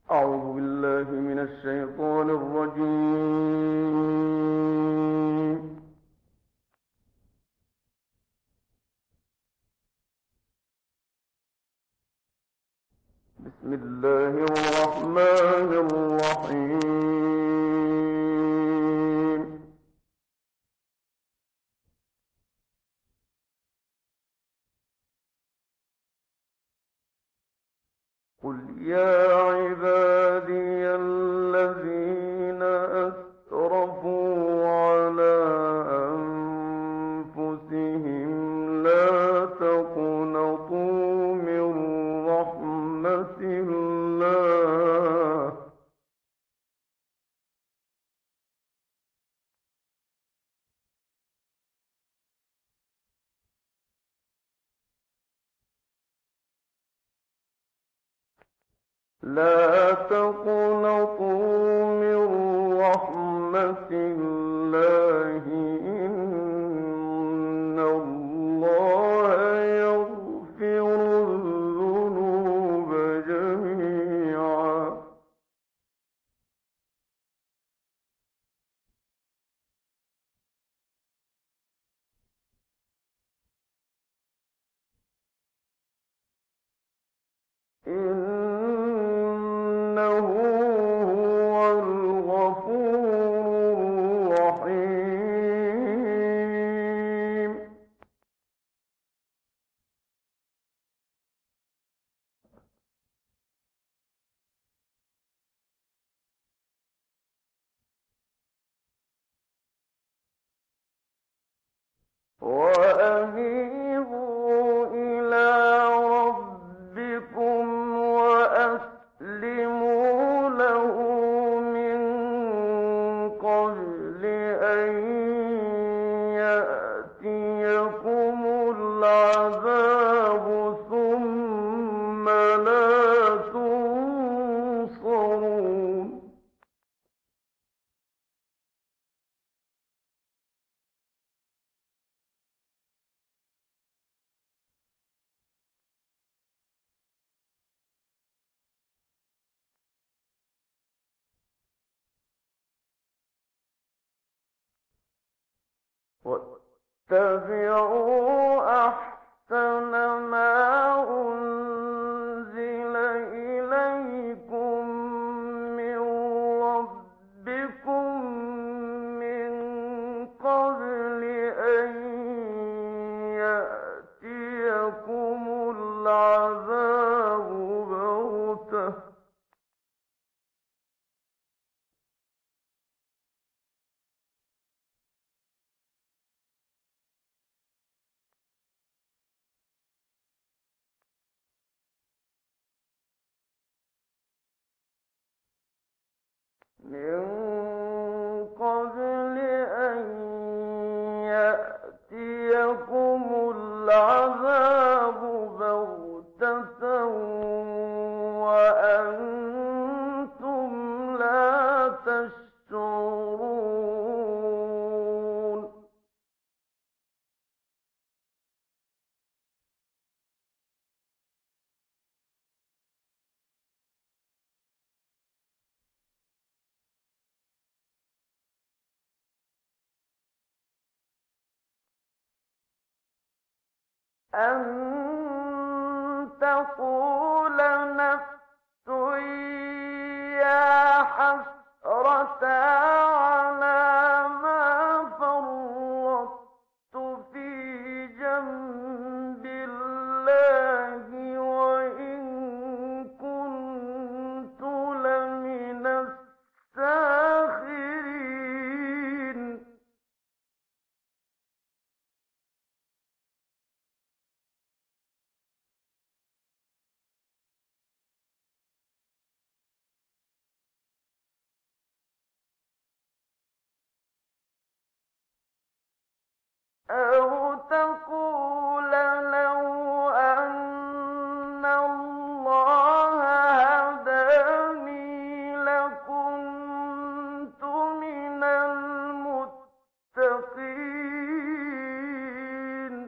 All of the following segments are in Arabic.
أعوذ بالله من الشيطان الرجيم. بسم الله الرحمن الرحيم. قل يا عبادي الذين أسرفوا على أنفسهم لا تقنطوا من رحمة الله. لا تقنطوا من رحمة الله. إن الله يغفر الذنوب جميعا. إنه هو الغفور الرحيم. وأنيبوا إلى ربكم وأسلموا له من قبل أن يأتيكم العذاب ثم لا تنصرون. واتبعوا أحسن ما أنزل إليكم من ربكم من قبل أن يأتيكم العذاب بغتة. من قبل أن يأتيكم العذاب بغتة وأنتم لا تشعرون. أن تقول نفس يا حسرة على ما فرطت في جنب الله وإن كنت لمن الساخرين. أو تقول لو أن الله هداني لكنت من المتقين.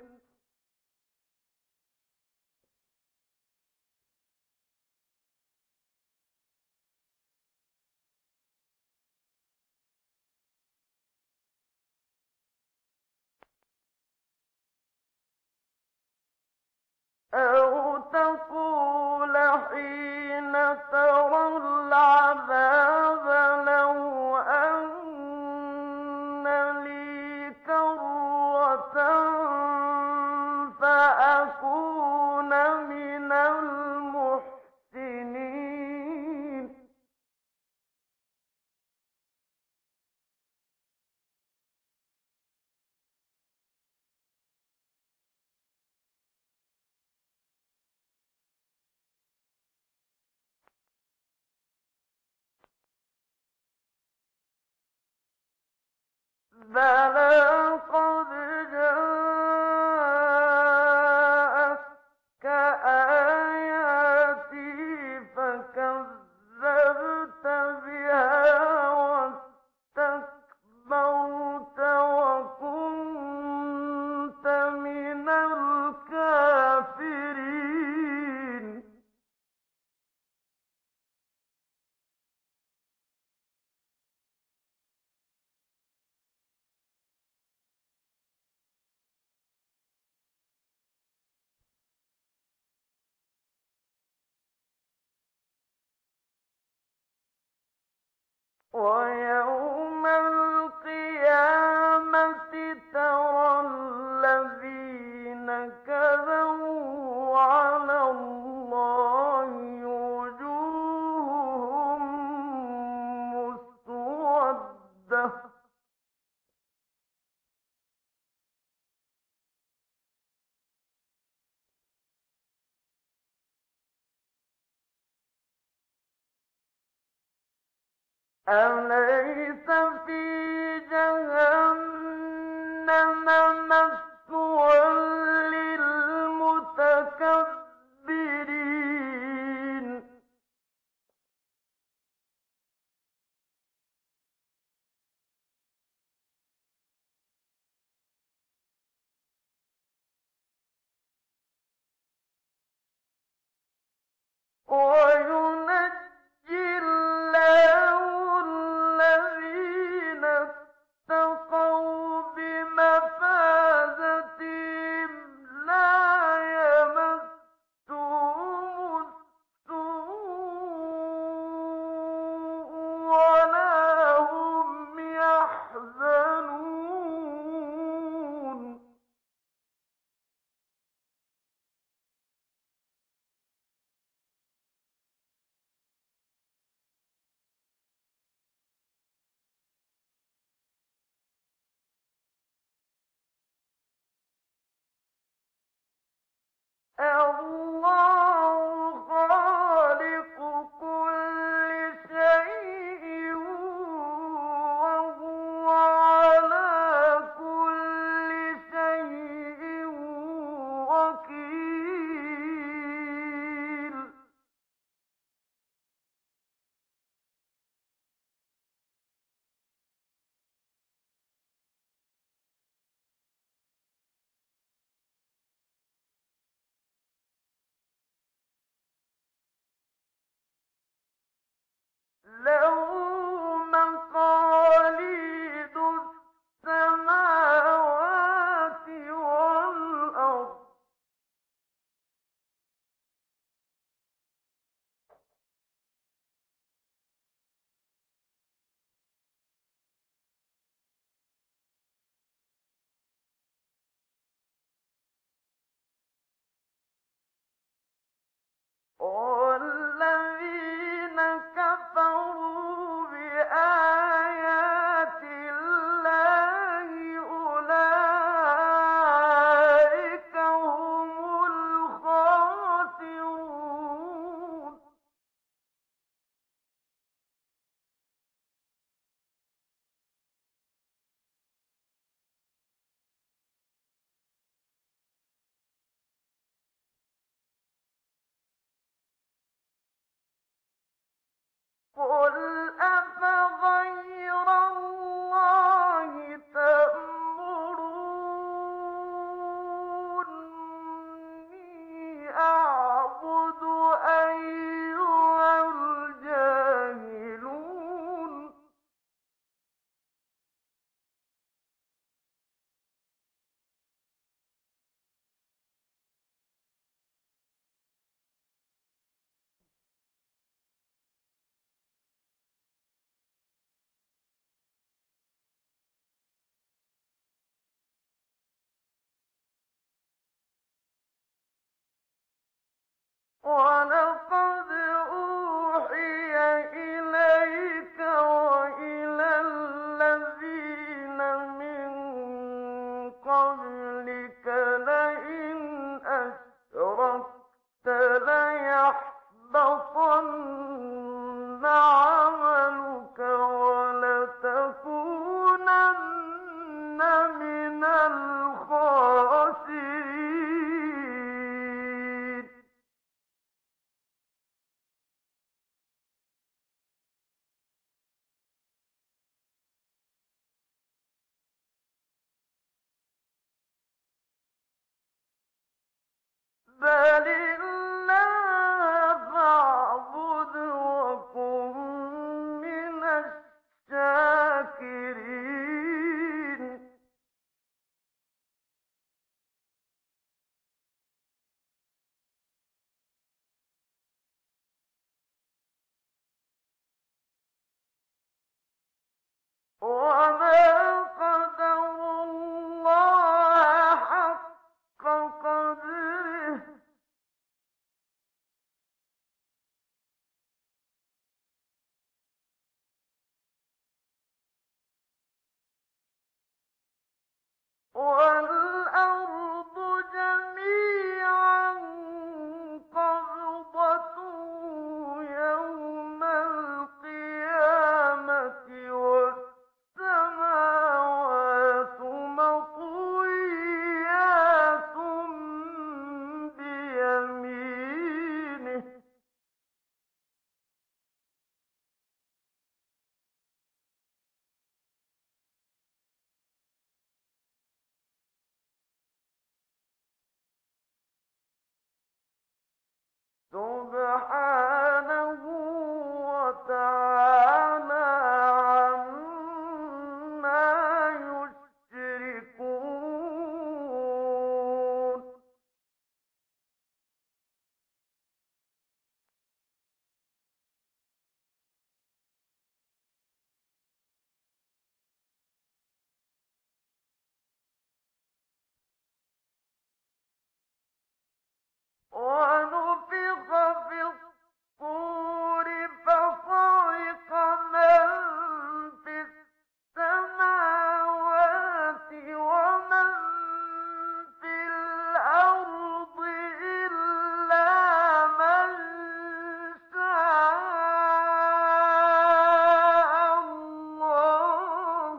أو تقول حين ترى العذاب لو أن لي كرة فأكون من المحسنين. بلى قد جاءتك آياتي فكذبت بها واستكبرت وكنت من الكافرين. ويوم القيامة ترى الذين كذبوا على الله وجوههم مسودة. أليس في جهنم مثوى للمتكبرين. وينجي الله الذين اتقوا بمفازتهم لا يمسهم السوء ولا هم يحزنون. الله خالق كل شيء وهو على كل شيء وكيل. له مقاليد السماوات والأرض. والذين كفروا بآيات الله أولئك هم الخاسرون. قل أفغير الله تأمروني أعبد أيها الجاهلون. ولقد أوحي إليك وإلى الذين من قبلك لئن أشركت ليحبطن عملك ولتكونن من الخاسرين. بل الله فاعبد وكن من الشاكرين. وما قدروا الله حق قدره والأرض جميعا قبضته يوم القيامة والسماوات مطويات بيمينه. سبحانه وتعالى عما يشركون. ونفخ في الصور فصعق من في السماوات ومن في الأرض إلا من شاء الله.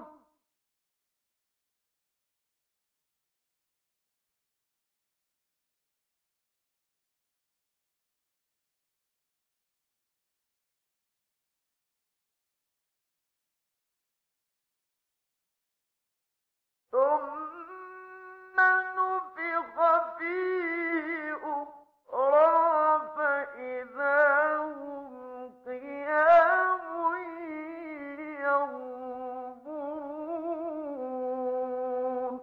ثم نفخ فيه أخرى فإذا هم قيام ينظرون.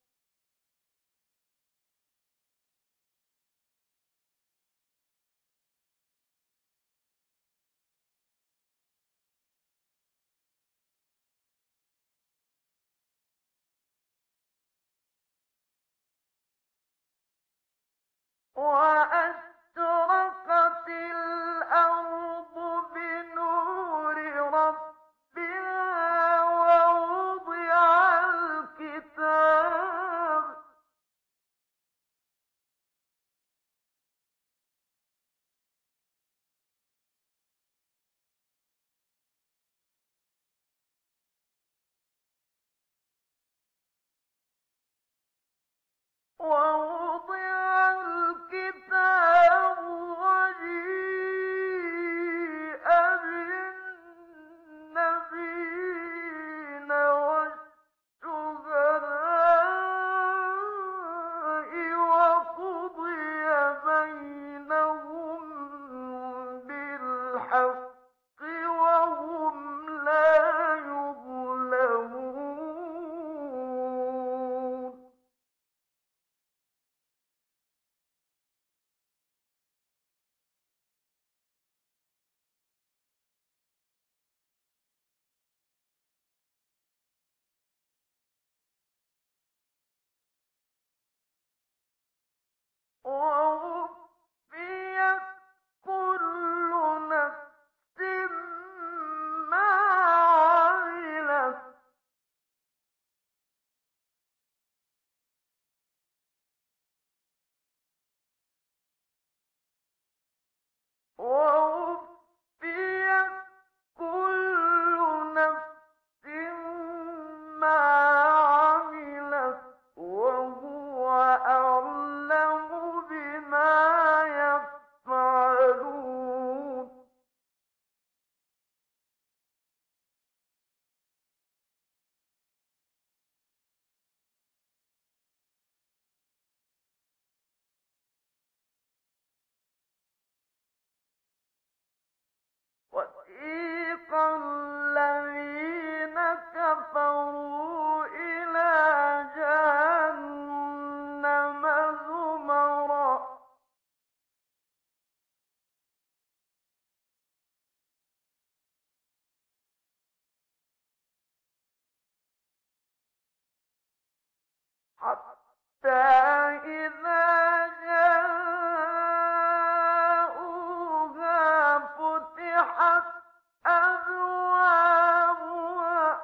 وأشرقت الأرض بنور ربها ووضع الكتاب وجيء بالنبيين والشهداء وقضي بينهم بالحق وهم لا يظلمون. ووفيت ووفيت كل نفس ما عملت وهو أعلم بما يفعلون وسيق الذين كفروا إلى جهنم زمرا حتى إذا جاءوها فتحت أبوابها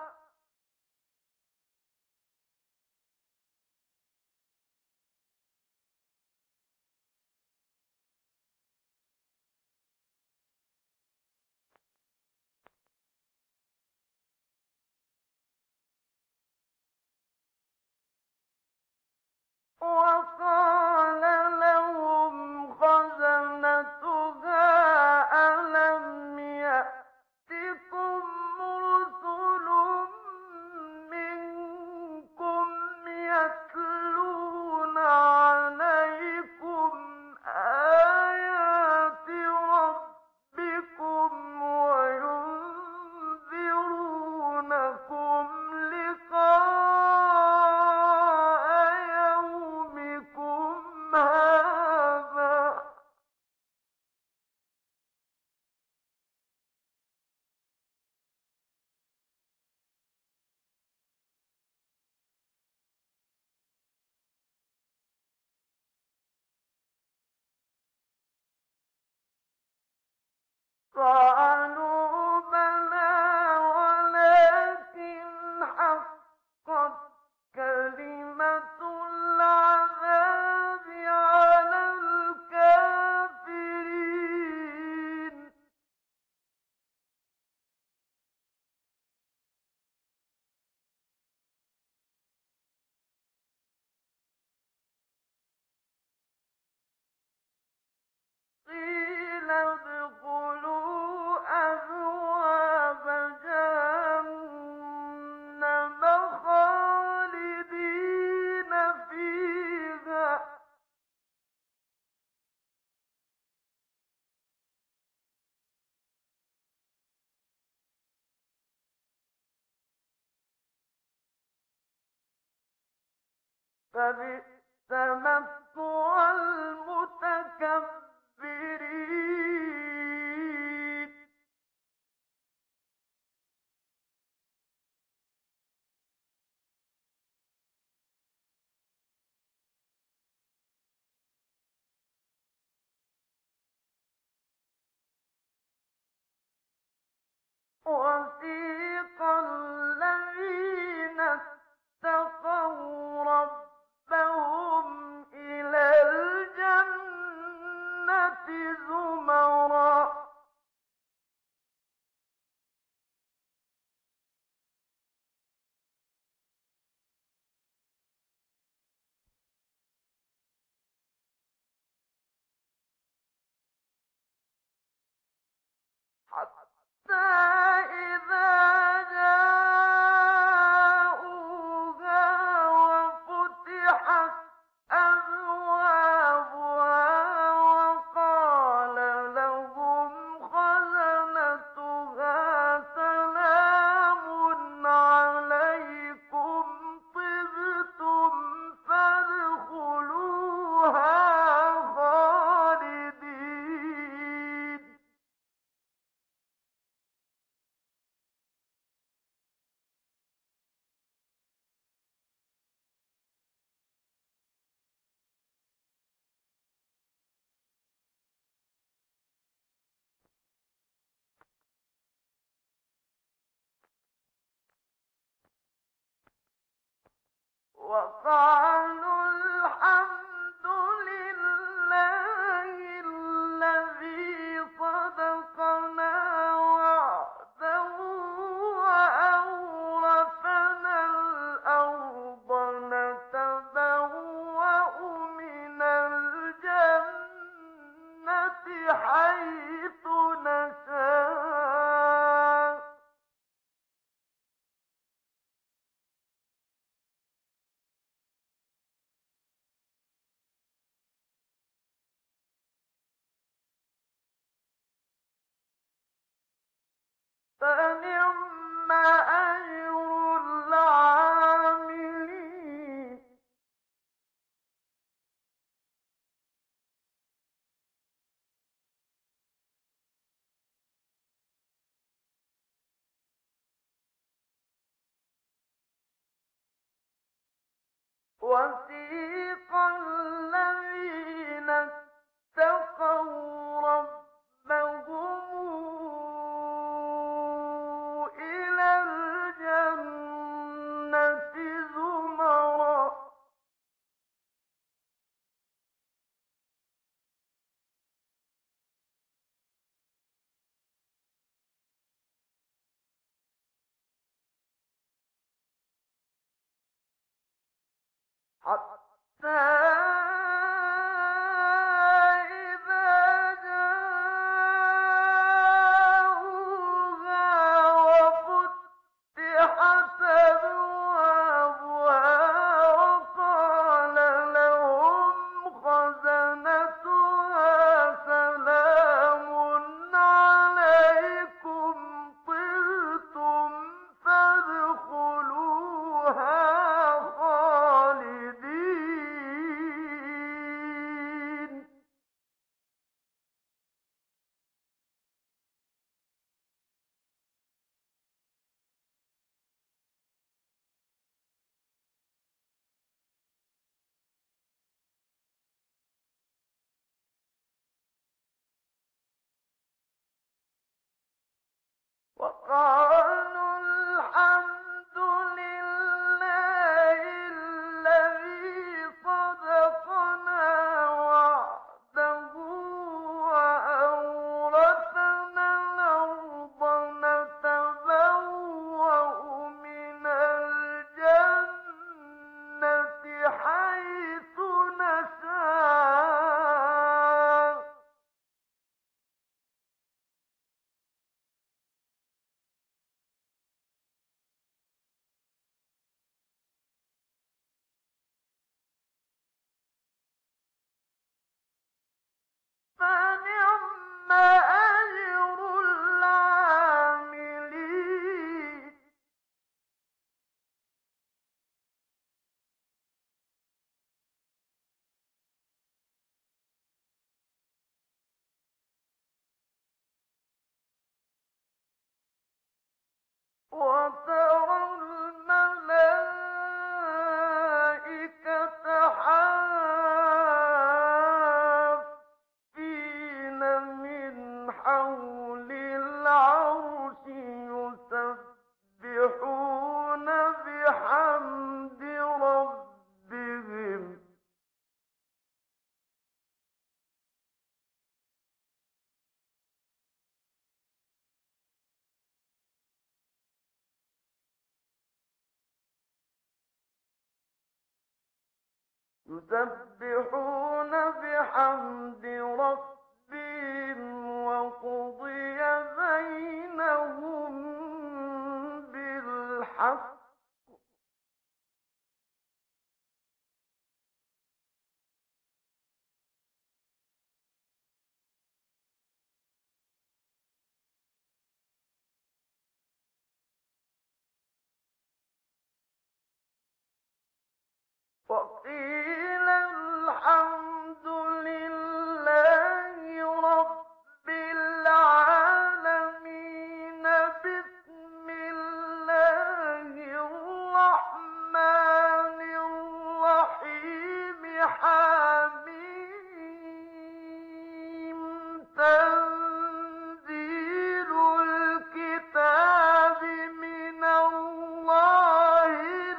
وقال لهم خزنتها ألم يأتكم رسل منكم يتلون عليكم آيات ربكم وينذرونكم لقاء يومكم هذا قالوا بلى ولكن حقت كلمة العذاب على الكافرين قيل ادخلوا أبواب جهنم خالدين فيها فبئس مثوى المتكبرين وسيق الذين اتقوا ربهم إلى الجنة زمرا حتى إذا جاءوها وفتحت أبوابها وقال لهم خزنتها سلام عليكم طبتم فادخلوها خالدين وقالوا الحمد لله الذي صرف فنعم أجر العاملين. وسيق الذين اتقوا ربهم إلى الجنة زمرا حتى إذا جاءوها وفتحت أبوابها وقال لهم خزنتها سلام عليكم طبتم فادخلوها خالدين. وقالوا الحمد لله الذي صدقنا وعده وأورثنا الأرض نتبوأ من الجنة حيث نشاء. فنعم أجر العاملين. وترى الملائكة حافين من حول العرش يسبحون بحمد ربهم وقضي بينهم بالحق وقيل الحمد لله رب العالمين. بسم الله الرحمن الرحيم. حميم. تنزيل الكتاب من الله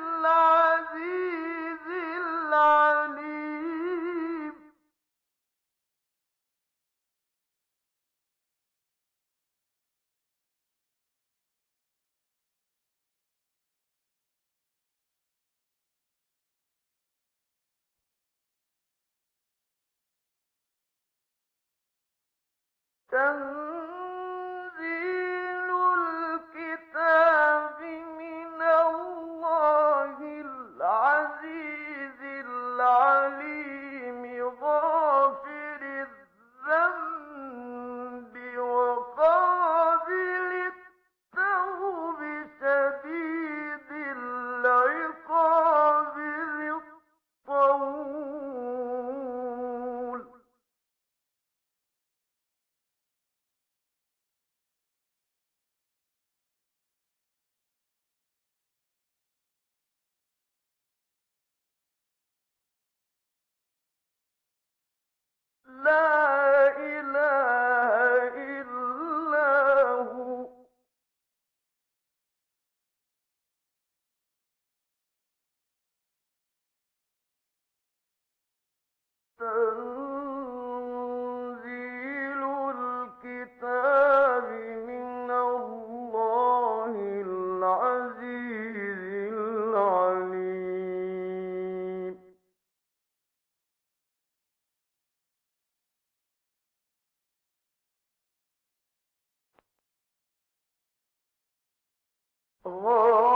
العزيز العليم. تنزيل الكتاب من الله العزيز العليم. غافر الذنب وقابل التوب لا إله إلا هو تنزيل الكتاب من الله العزيز العليم غافر